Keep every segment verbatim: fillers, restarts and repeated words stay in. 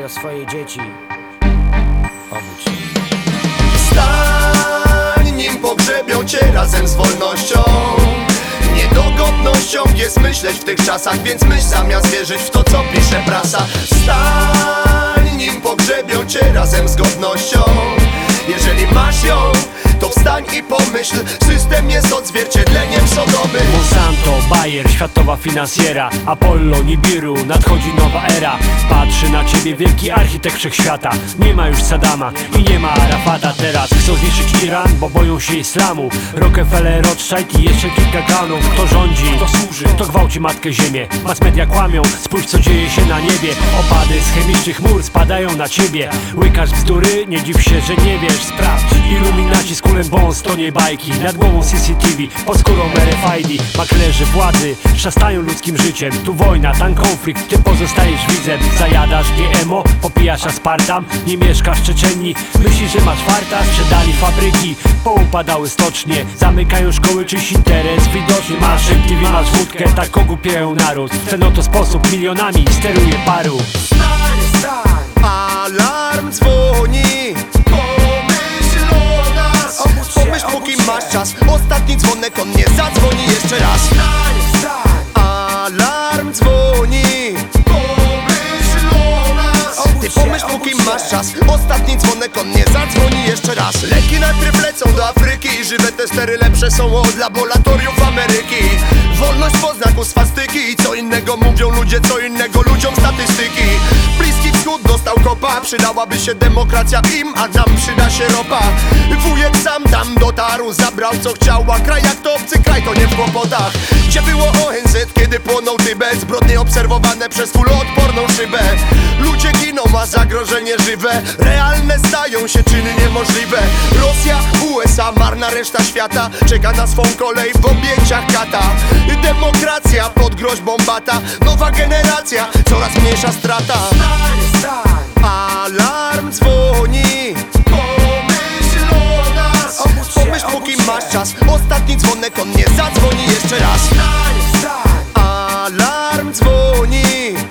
o swoje dzieci. Obudź się. Wstań, nim pogrzebią cię razem z wolnością. Niedogodnością jest myśleć w tych czasach, więc myśl zamiast wierzyć w to, co pisze prasa. Wstań, nim pogrzebią cię razem z godnością. Jeżeli masz ją, to wstań i pomyśl, system jest odzwierciedleniem Sodomy. Monsanto, Bayer, światowa finansjera, Apollo, Nibiru, nadchodzi nowa era. Patrzy na ciebie wielki architekt wszechświata. Nie ma już Saddama i nie ma Arafata. Teraz chcą zniszczyć Iran, bo boją się islamu. Rockefeller, Rothschild i jeszcze kilka klanów. Kto rządzi, kto służy, kto gwałci matkę ziemię. Mass media kłamią, spójrz co dzieje się na niebie. Opady z chemicznych chmur spadają na ciebie. Łykasz bzdury, nie dziw się, że nie wiesz. Sprawdź, iluminaci z kulem wąs, to nie bajki. Nad głową C C T V, pod skórą R F I D. Maklerzy władzy szastają ludzkim życiem. Tu wojna, tam konflikt, ty pozostajesz widzem. Zajadasz G M O, popijasz aspartam. Nie mieszkasz w Czeczenii, myślisz, że masz farta. Sprzedali fabryki, poupadały stocznie. Zamykają szkoły, czyś interes widoczny. Masz M T V, masz wódkę, tak ogłupiają naród. W ten oto sposób milionami steruje paru. Wstań, wstań, alarm dzwoni. Pomyśl o nas, pomyśl póki masz czas. Ostatni dzwonek, on nie zadzwoni jeszcze raz. Wstań, wstań, alarm dzwoni. Pomyśl o nas, ty pomyśl póki masz czas. Ostatni dzwonek, on nie zadzwoni jeszcze raz. Leki najpierw lecą do Afryki. Żywe testery lepsze są od laboratoriów Ameryki. Wolność po znaku swastyki. Co innego mówią ludzie, co innego ludziom statystyki. Bliski Wschód dostał kopa. Przydałaby się demokracja im, a nam przyda się ropa. Wujek sam tam dotarł, zabrał co chciał. A kraj jak to obcy kraj, to nie w kłopotach. Gdzie było O N Z, kiedy płonął Tybet? Zbrodnie obserwowane przez kuloodporną szybę. Ludzie giną, a zagrożenie żywe. Realne stają się czyny niemożliwe. Rosja, U S A, marna reszta świata czeka na swą kolej w objęciach kata. Demokracja pod groźbą bata. Nowa generacja, coraz mniejsza strata. Wstań, wstań, alarm dzwoni. Pomyśl o nas, pomyśl póki masz czas. Ostatni dzwonek, on nie zadzwoni jeszcze raz. Wstań, wstań, alarm dzwoni.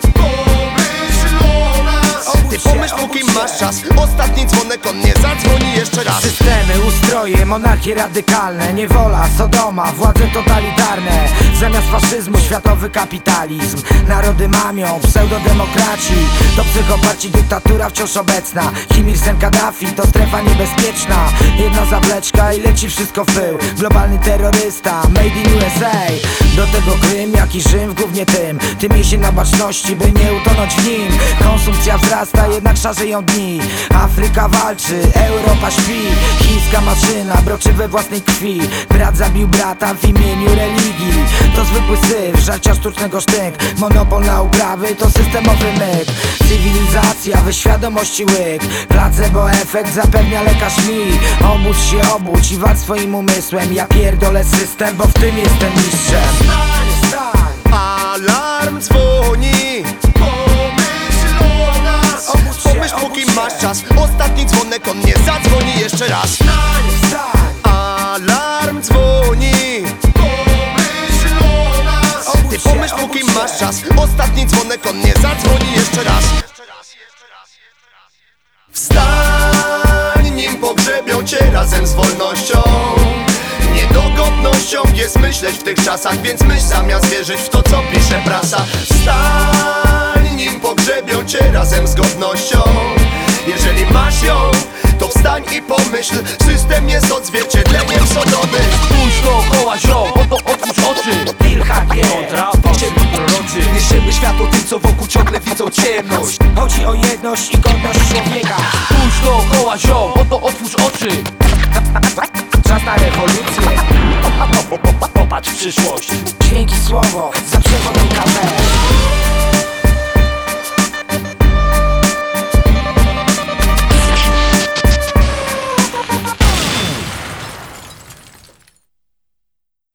Pomyśl o nas, ty pomyśl póki masz czas. Ostatni dzwonek, on nie zadzwoni jeszcze raz. Systemy, ustroje, monarchie radykalne. Niewola, Sodoma, władze totalitarne. Zamiast faszyzmu światowy kapitalizm. Narody mamią, pseudodemokraci. To psychopaci, dyktatura wciąż obecna. Kim Il-sen, Kaddafi, to strefa niebezpieczna. Jedna zawleczka i leci wszystko w pył. Globalny terrorysta, made in U S A. Do tego Krym, jak i Rzym w głównie tym. Ty miej się na baczności, by nie utonąć w nim. Konsumpcja wzrasta, jednak szarzeją dni. Afryka walczy, Europa śpi. Chińska maszyna broczy we własnej krwi. Brat zabił brata w imieniu religii. To zwykły syf, żarcia sztucznego sztynk. Monopol na uprawy to systemowy myk. Cywilizacja we świadomości łyk. Placebo efekt zapewnia lekarz mi. Obudź się, obudź i walcz swoim umysłem. Ja pierdolę system, bo w tym jestem mistrzem. Wstań, wstań, alarm dzwoni. Pomyśl o nas, pomyśl póki masz czas. Ostatni dzwonek, on nie zadzwoni jeszcze raz. Wstań, wstań, alarm dzwoni. Pomyśl o nas, ty pomyśl póki masz czas. Ostatni dzwonek, on nie zadzwoni jeszcze raz. Wstań, nim pogrzebią cię razem z wolnością. Niedogodnością jest myśleć w tych czasach, więc myśl zamiast wierzyć w to, co pisze prasa. Wstań, nim pogrzebią cię razem z godnością. Jeżeli masz ją, to wstań i pomyśl, system jest odzwierciedleniem Sodomy. Spójrz dookoła ziom, oto otwórz oczy. Deal H G, Kontra, piszemy prorocy. Niesiemy światło tym, co wokół ciągle widzą ciemność. chodzi o jedność i godność człowieka. Spójrz dookoła ziom, oto otwórz oczy. Czas na rewolucję. Popatrz w przyszłość. Dźwięki słowo, za przewodnika we.